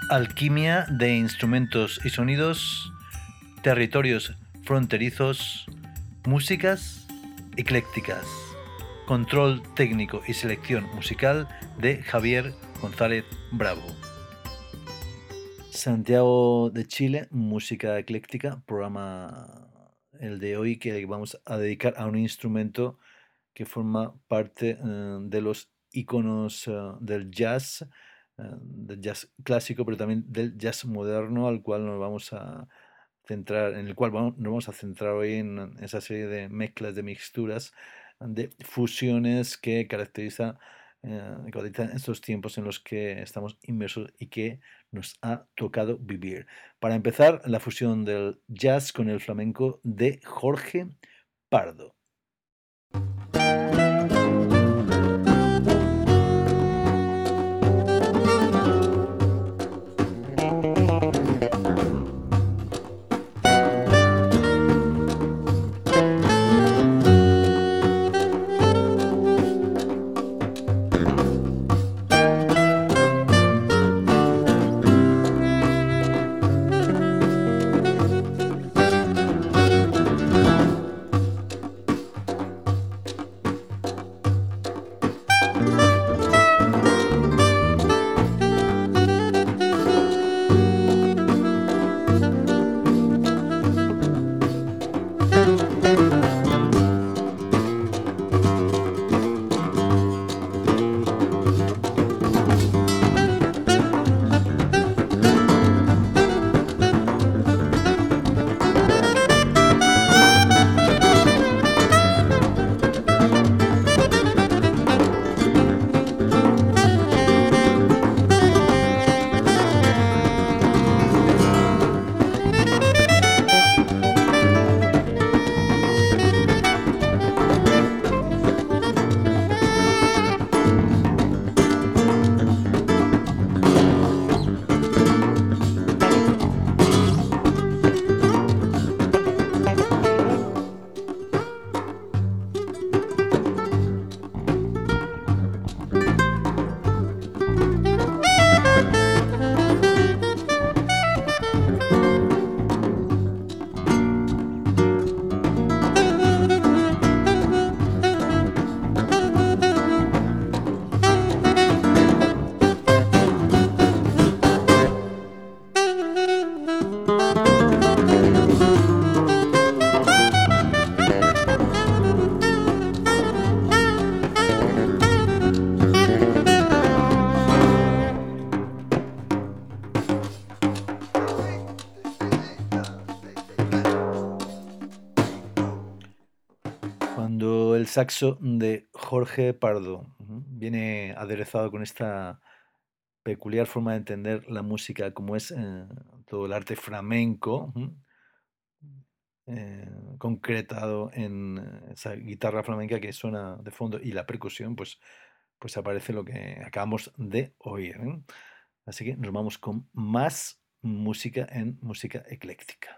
Alquimia de instrumentos y sonidos, territorios fronterizos, músicas eclécticas, control técnico y selección musical de Javier González Bravo. Santiago de Chile, música ecléctica, programa el de hoy que vamos a dedicar a un instrumento que forma parte de los iconos del jazz clásico, pero también del jazz moderno, al cual nos vamos a centrar, en el cual nos vamos a centrar hoy en esa serie de mezclas, de mixturas, de fusiones que caracterizan estos tiempos en los que estamos inmersos y que nos ha tocado vivir. Para empezar, la fusión del jazz con el flamenco de Jorge Pardo. El saxo de Jorge Pardo viene aderezado con esta peculiar forma de entender la música, como es todo el arte flamenco, concretado en esa guitarra flamenca que suena de fondo y la percusión, pues aparece lo que acabamos de oír. Así que nos vamos con más música en música ecléctica.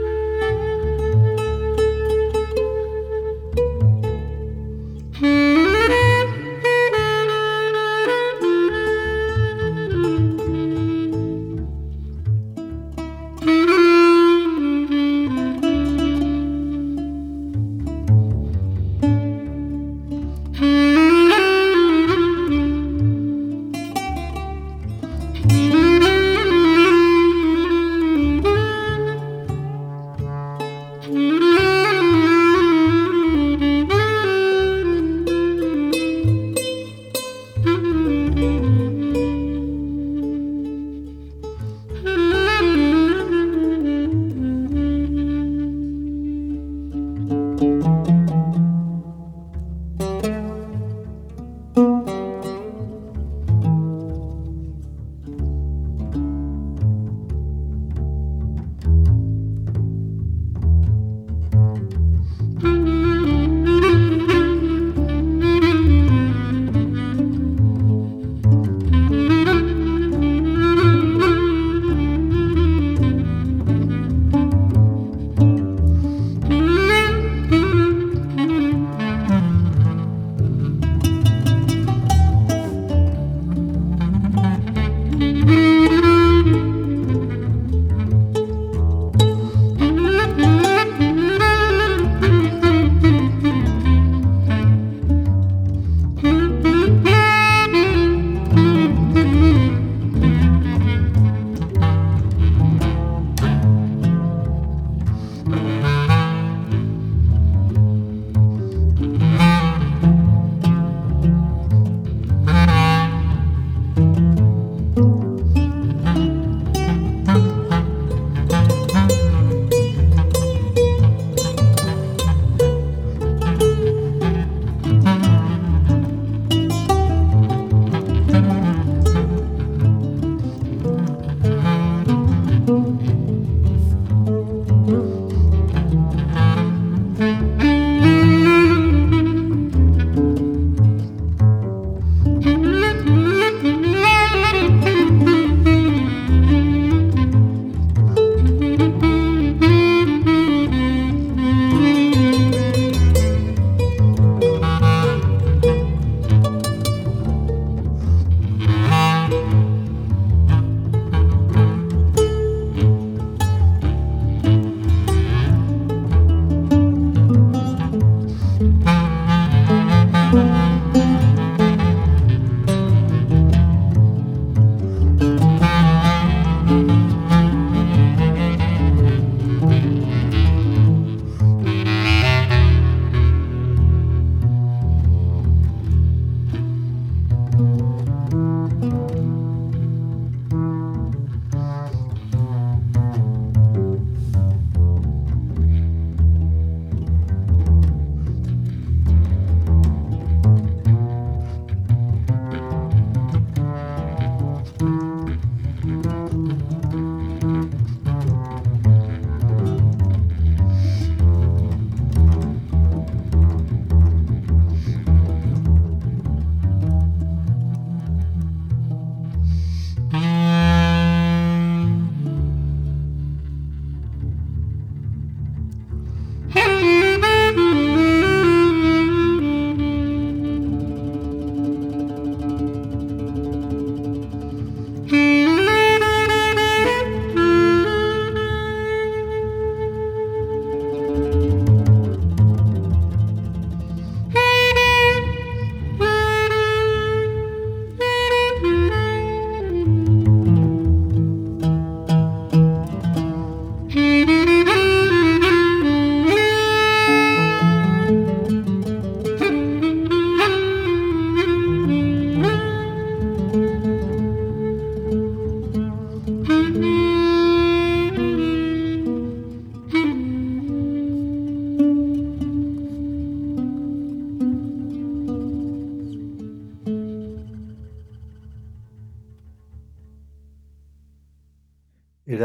Mm-hmm.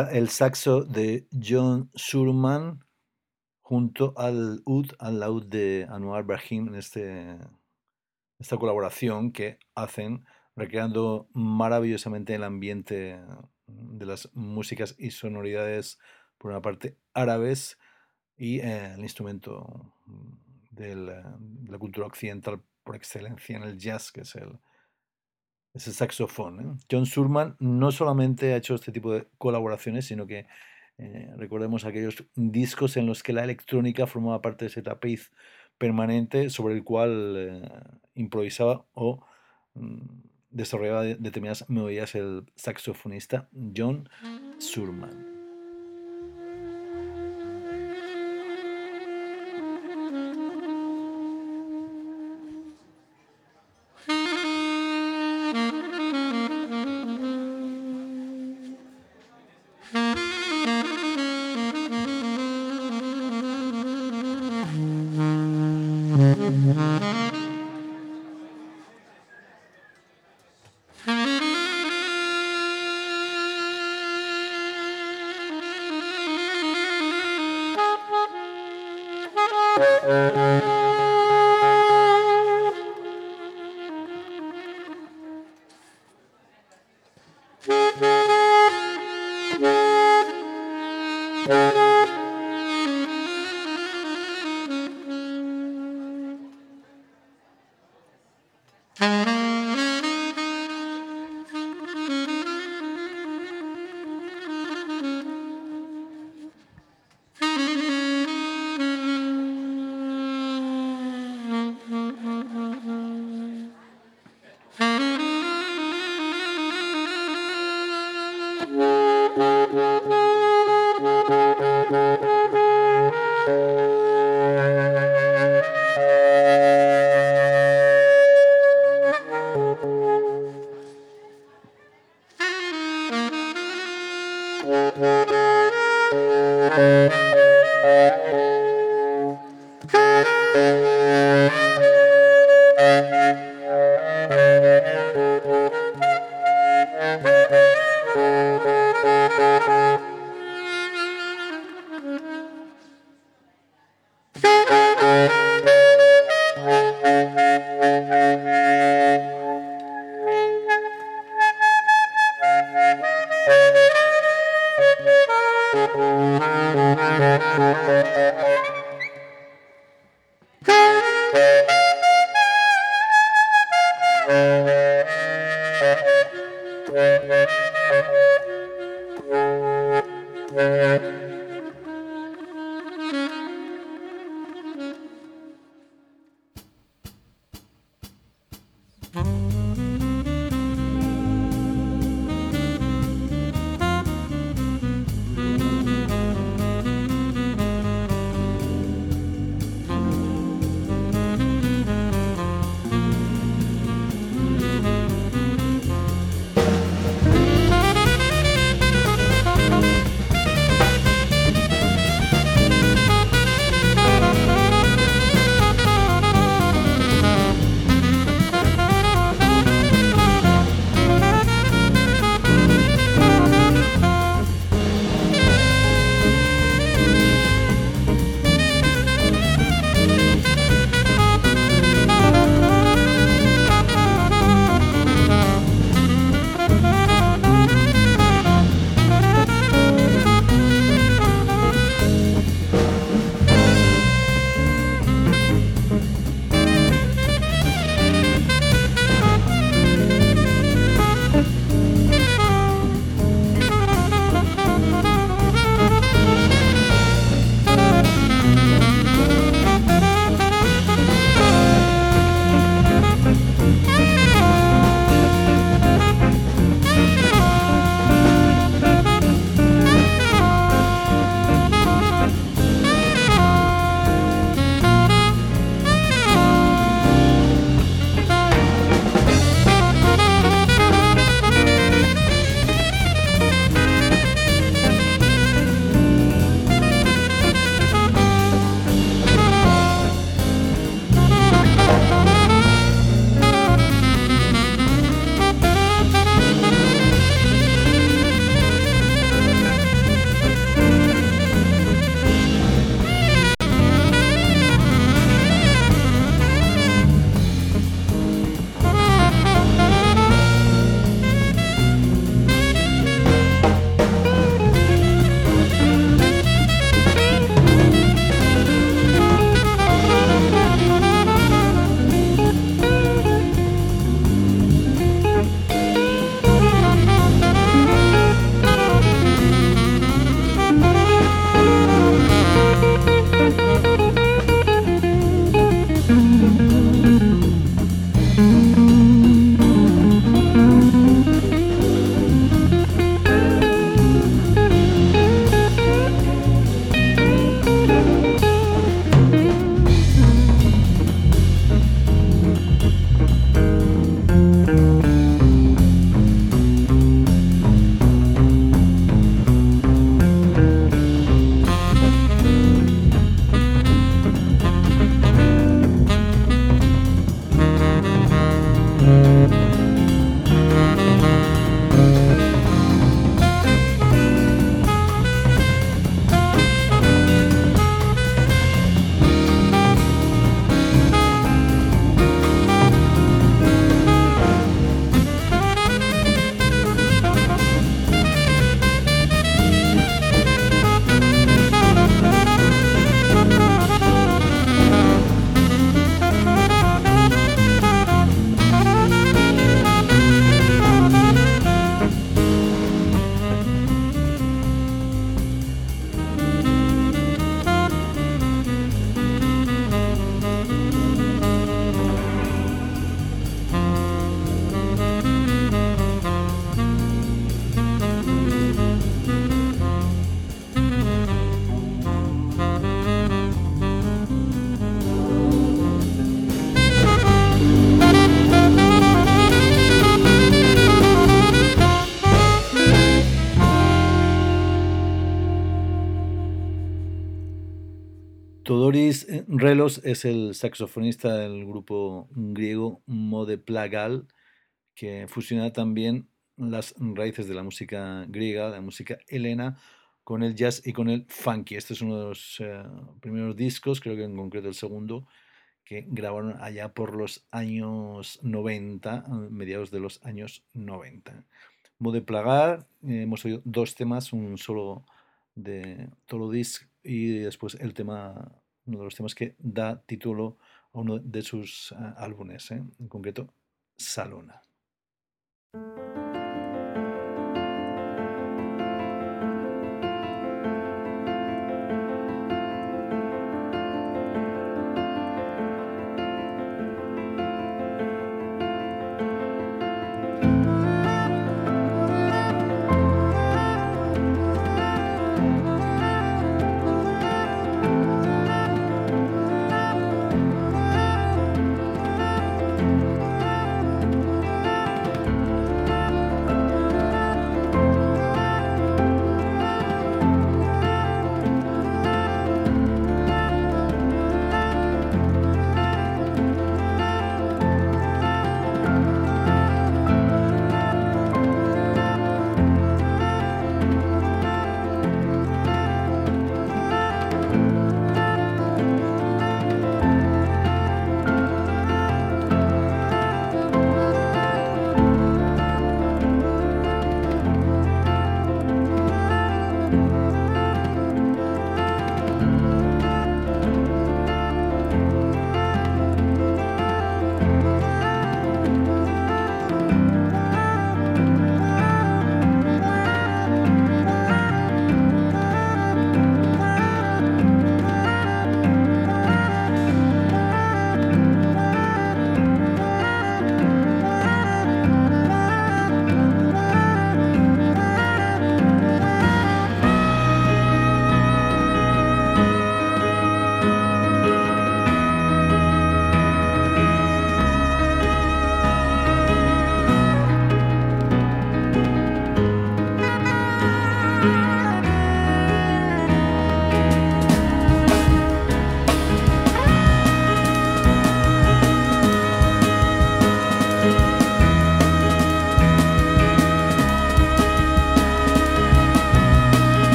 era el saxo de John Surman junto al laúd de Anwar Brahim en esta colaboración que hacen recreando maravillosamente el ambiente de las músicas y sonoridades, por una parte, árabes y el instrumento de la cultura occidental por excelencia en el jazz, que es el saxofón, ¿eh? John Surman no solamente ha hecho este tipo de colaboraciones, sino que recordemos aquellos discos en los que la electrónica formaba parte de ese tapiz permanente sobre el cual improvisaba o mm, desarrollaba determinadas melodías el saxofonista John Surman. Todoris Relos es el saxofonista del grupo griego Mode Plagal, que fusiona también las raíces de la música griega, de la música helena, con el jazz y con el funky. Este es uno de los primeros discos, creo que en concreto el segundo, que grabaron allá por los años 90, mediados de los años 90. Mode Plagal, hemos oído dos temas, un solo de Todoris y después el tema, uno de los temas que da título a uno de sus álbumes, en concreto Salona.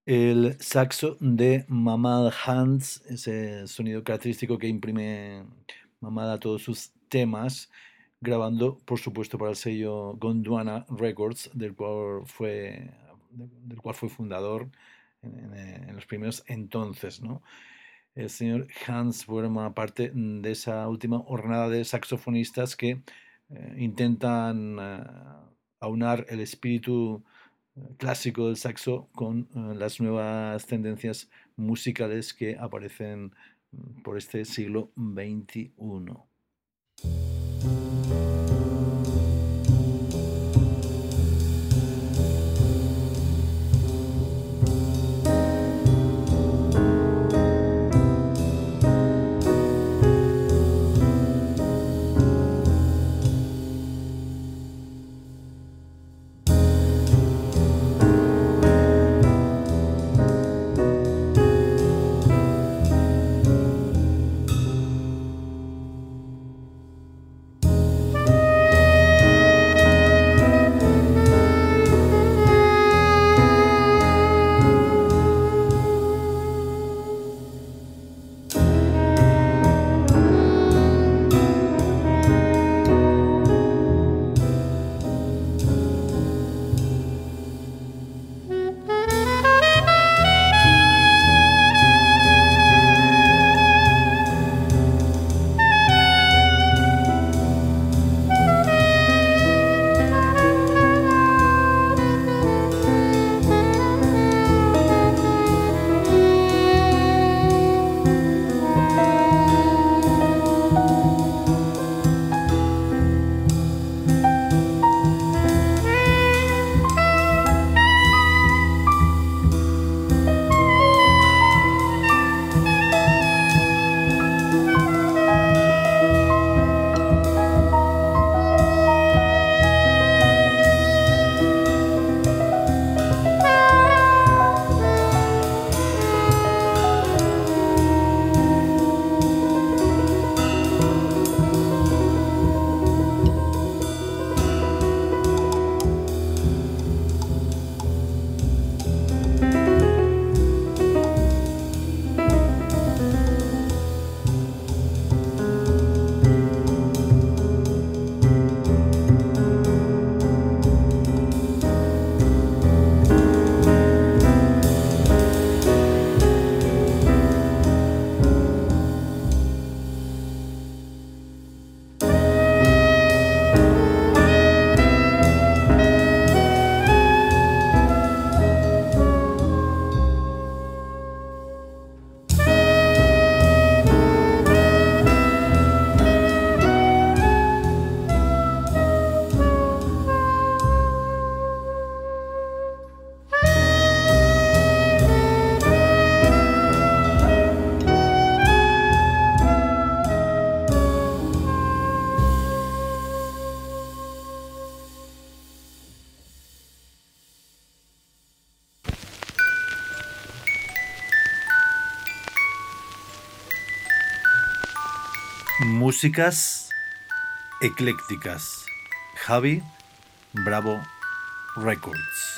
El saxo de Mamad Hans, ese sonido característico que imprime Mamad a todos sus temas, grabando, por supuesto, para el sello Gondwana Records, del cual fue fundador en los primeros entonces, ¿no? El señor Hans forma parte de esa última hornada de saxofonistas que intentan aunar el espíritu clásico del saxo con las nuevas tendencias musicales que aparecen por este siglo XXI. Músicas eclécticas. Javi Bravo Records.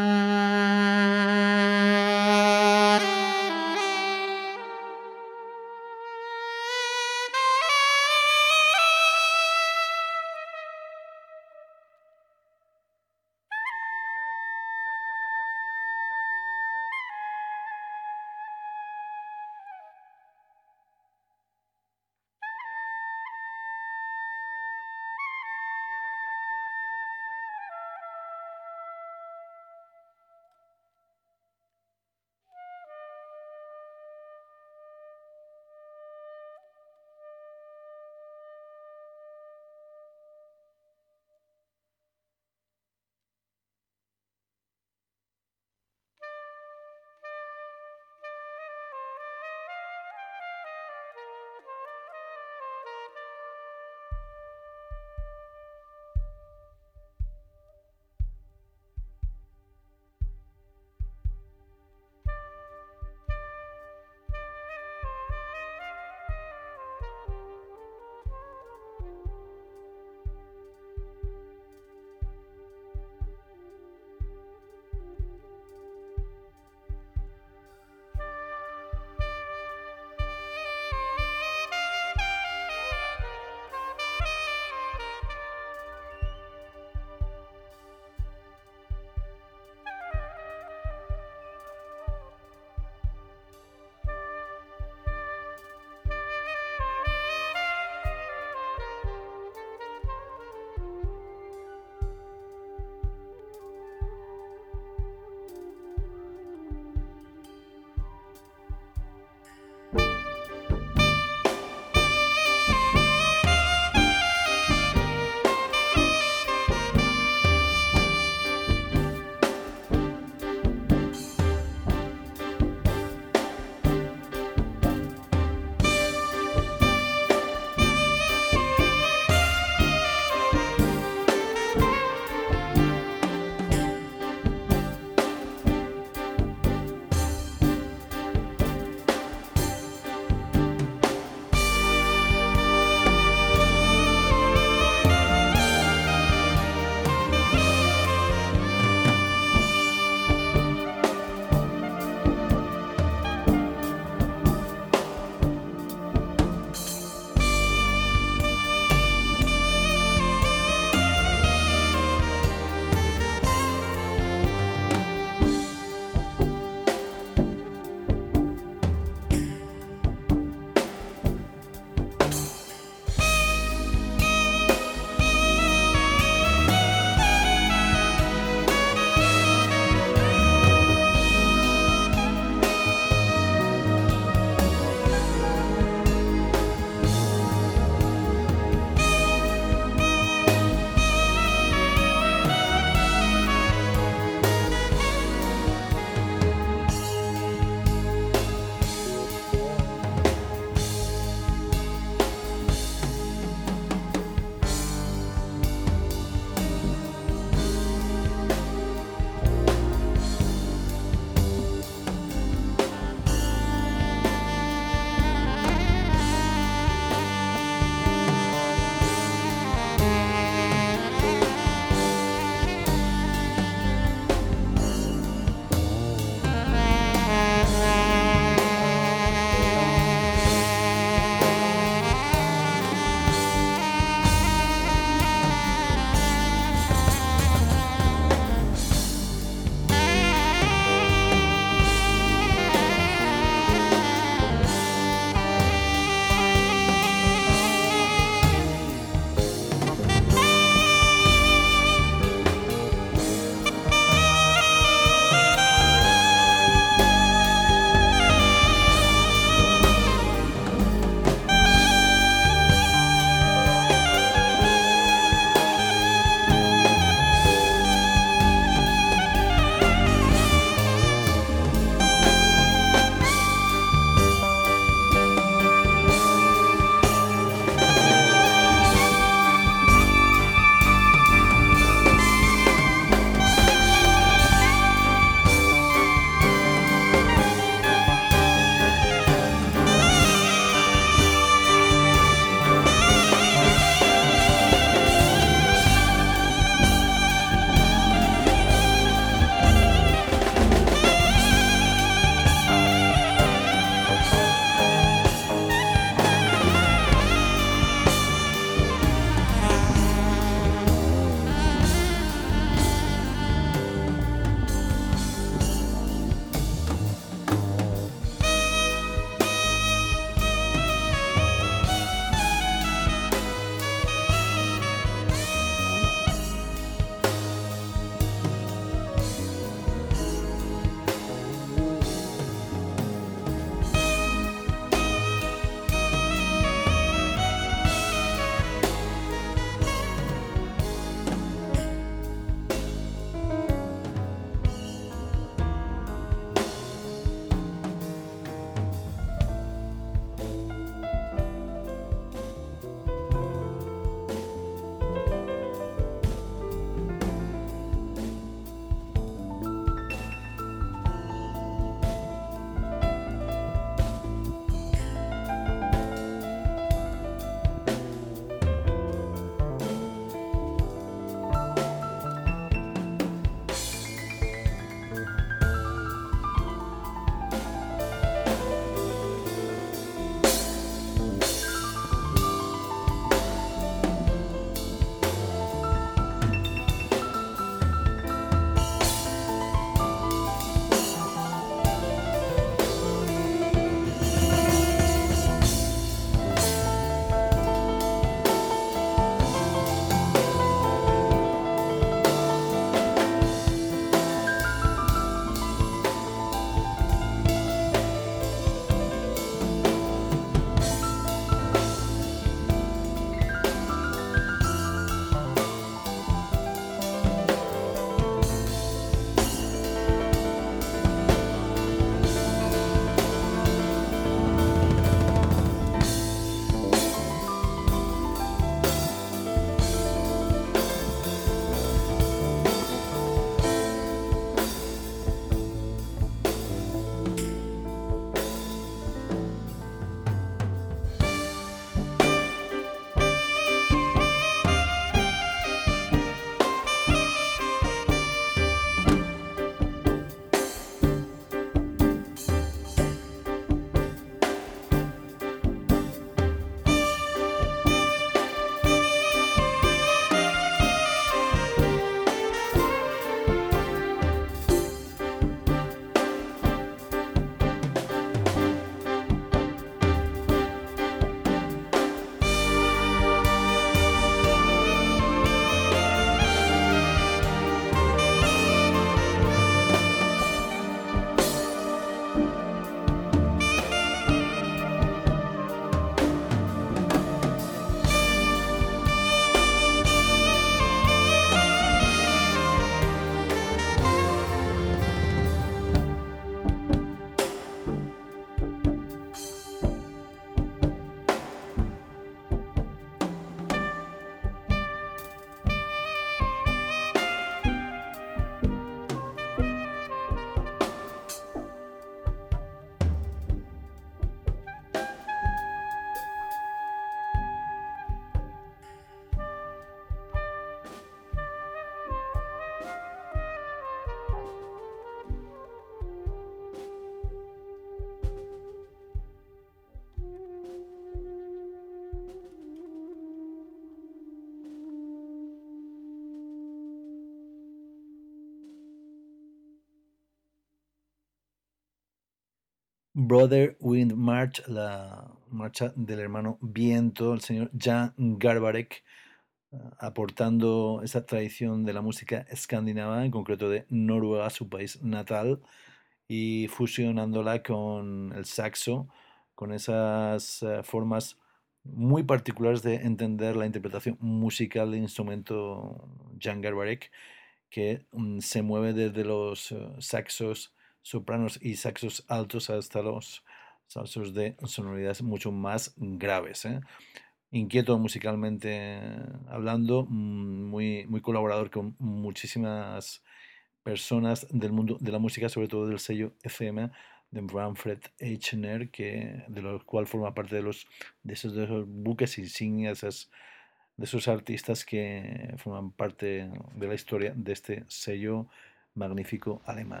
Brother Wind March, la marcha del hermano viento, el señor Jan Garbarek, aportando esa tradición de la música escandinava, en concreto de Noruega, su país natal, y fusionándola con el saxo, con esas formas muy particulares de entender la interpretación musical del instrumento Jan Garbarek, que se mueve desde los saxos sopranos y saxos altos hasta los saxos de sonoridades mucho más graves. Inquieto musicalmente hablando, muy colaborador con muchísimas personas del mundo de la música, sobre todo del sello FM de Manfred Eichner, de lo cual forma parte de esos buques insignias, de esos artistas que forman parte de la historia de este sello magnífico alemán.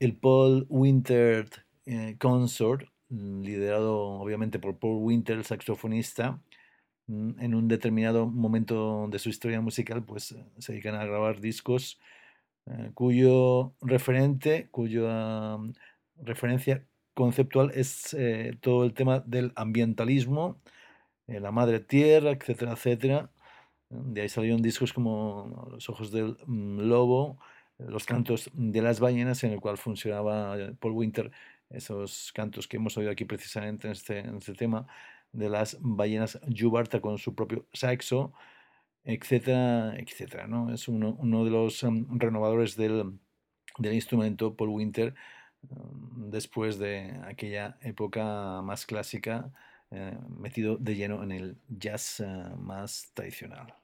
el Paul Winter Consort, liderado obviamente por Paul Winter, el saxofonista, en un determinado momento de su historia musical, pues se dedican a grabar discos cuyo referente, cuya referencia conceptual es todo el tema del ambientalismo, la madre tierra, etcétera, etcétera. De ahí salieron discos como Los ojos del lobo, Los cantos de las ballenas, en el cual funcionaba Paul Winter, esos cantos que hemos oído aquí precisamente en este tema, de las ballenas Jubarta con su propio saxo, etcétera, etcétera, ¿no? Es uno de los renovadores del instrumento, Paul Winter, después de aquella época más clásica, metido de lleno en el jazz más tradicional.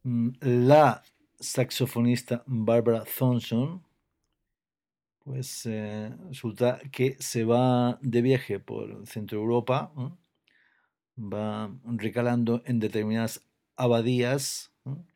La saxofonista Barbara Thompson, pues resulta que se va de viaje por Centro Europa, va recalando en determinadas abadías,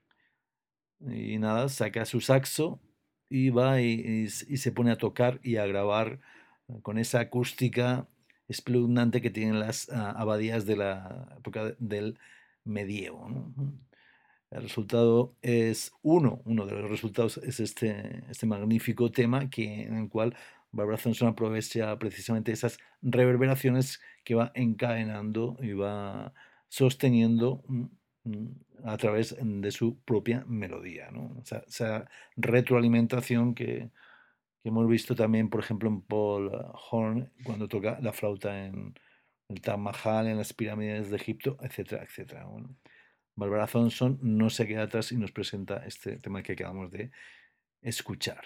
y nada, saca su saxo y va y se pone a tocar y a grabar con esa acústica espeluznante que tienen las abadías de la época del medievo, ¿no? El resultado es uno de los resultados es este magnífico tema en el cual Barbara Thompson aprovecha precisamente esas reverberaciones que va encadenando y va sosteniendo a través de su propia melodía, ¿no? Esa retroalimentación que hemos visto también, por ejemplo, en Paul Horn cuando toca la flauta en el Taj Mahal, en las pirámides de Egipto, etcétera, etcétera. Bueno, Barbara Thompson no se queda atrás y nos presenta este tema que acabamos de escuchar.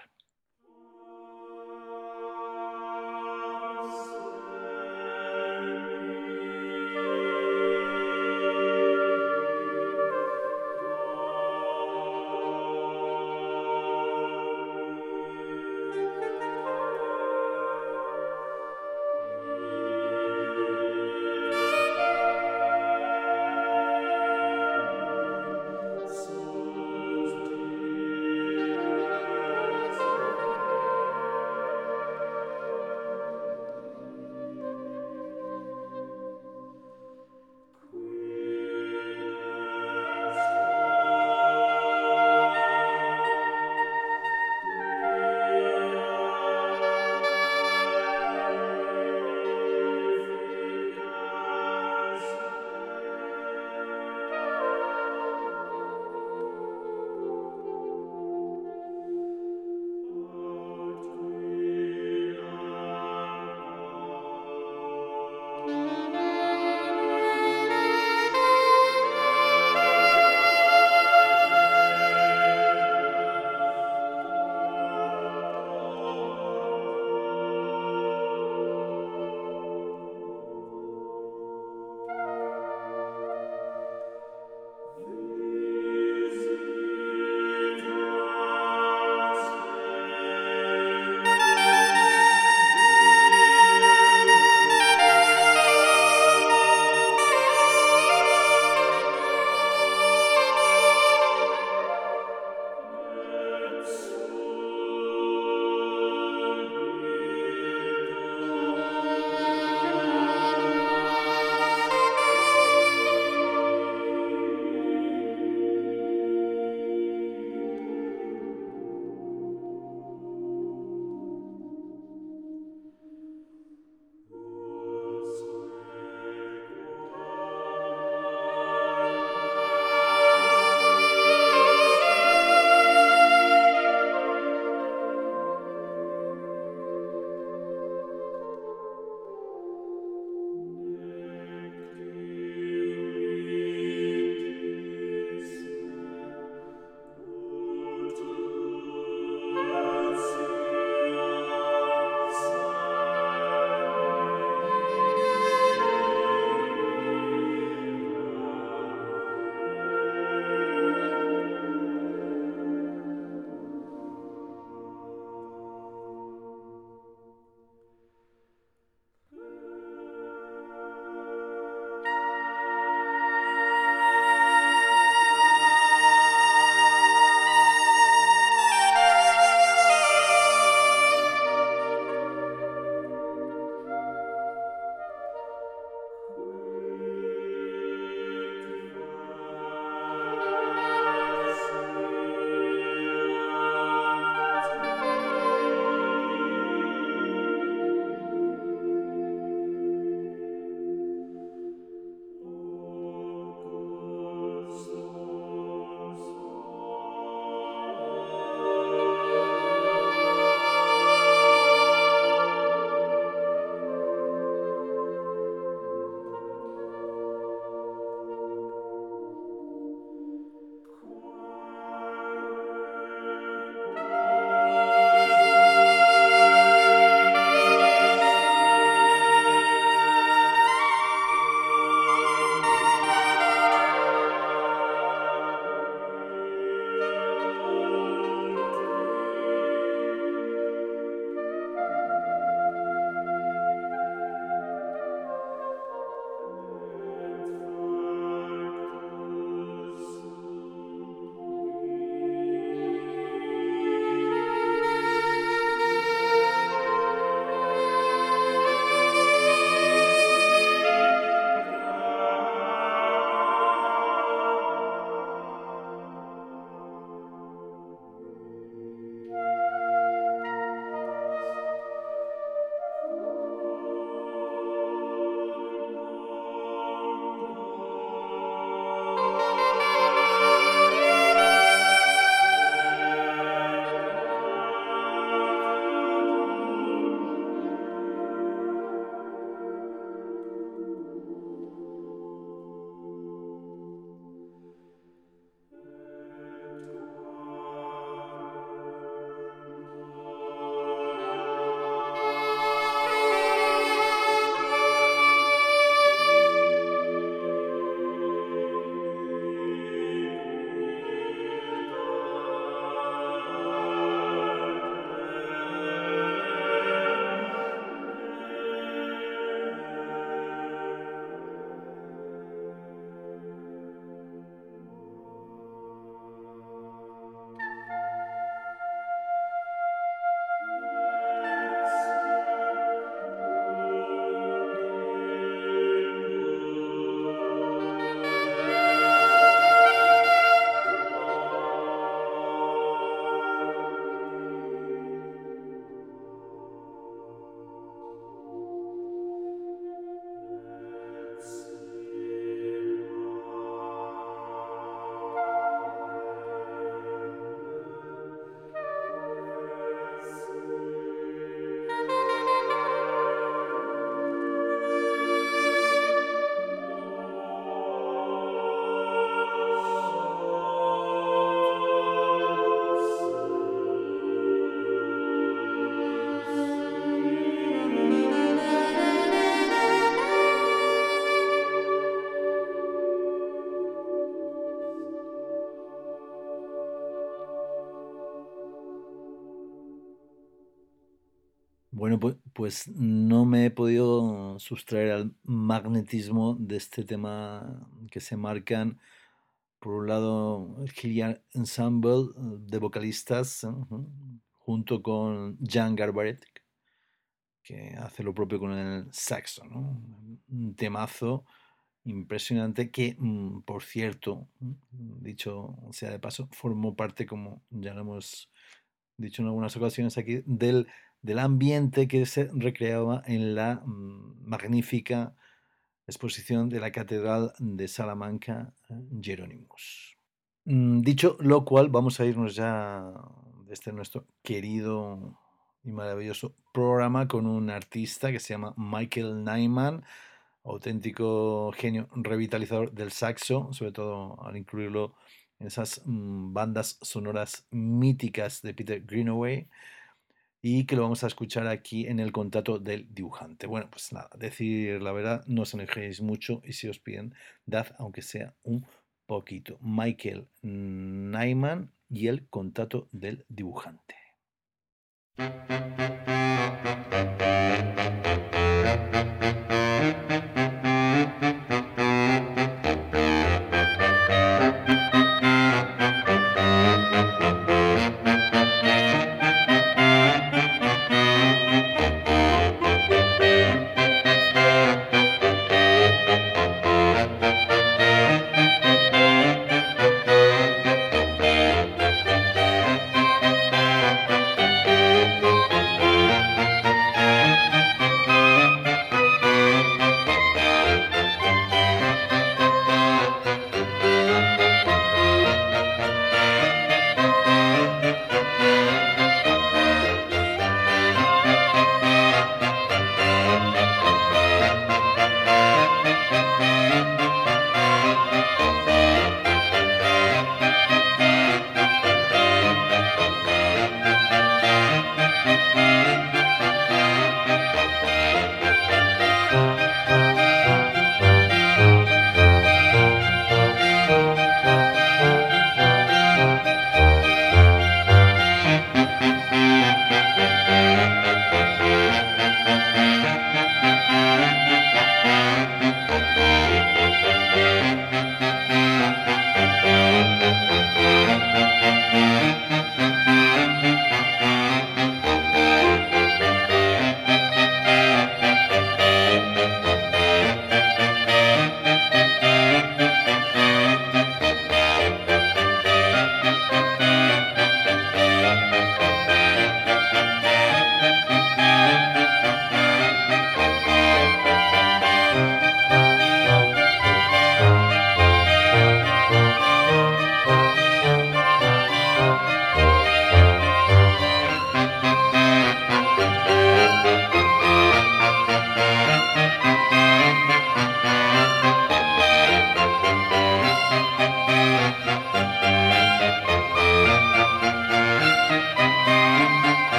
Bueno, pues no me he podido sustraer al magnetismo de este tema que se marcan, por un lado, el Hillian Ensemble de vocalistas, junto con Jan Garbarek, que hace lo propio con el saxo, ¿no? Un temazo impresionante que, por cierto, dicho sea de paso, formó parte, como ya lo hemos dicho en algunas ocasiones aquí, del ambiente que se recreaba en la magnífica exposición de la Catedral de Salamanca, Jerónimos. Dicho lo cual, vamos a irnos ya de este nuestro querido y maravilloso programa con un artista que se llama Michael Nyman, auténtico genio revitalizador del saxo, sobre todo al incluirlo en esas bandas sonoras míticas de Peter Greenaway, y que lo vamos a escuchar aquí en el contrato del dibujante. Bueno, pues nada, decir la verdad, no os enojéis mucho y si os piden, dad aunque sea un poquito. Michael Nyman y el contrato del dibujante.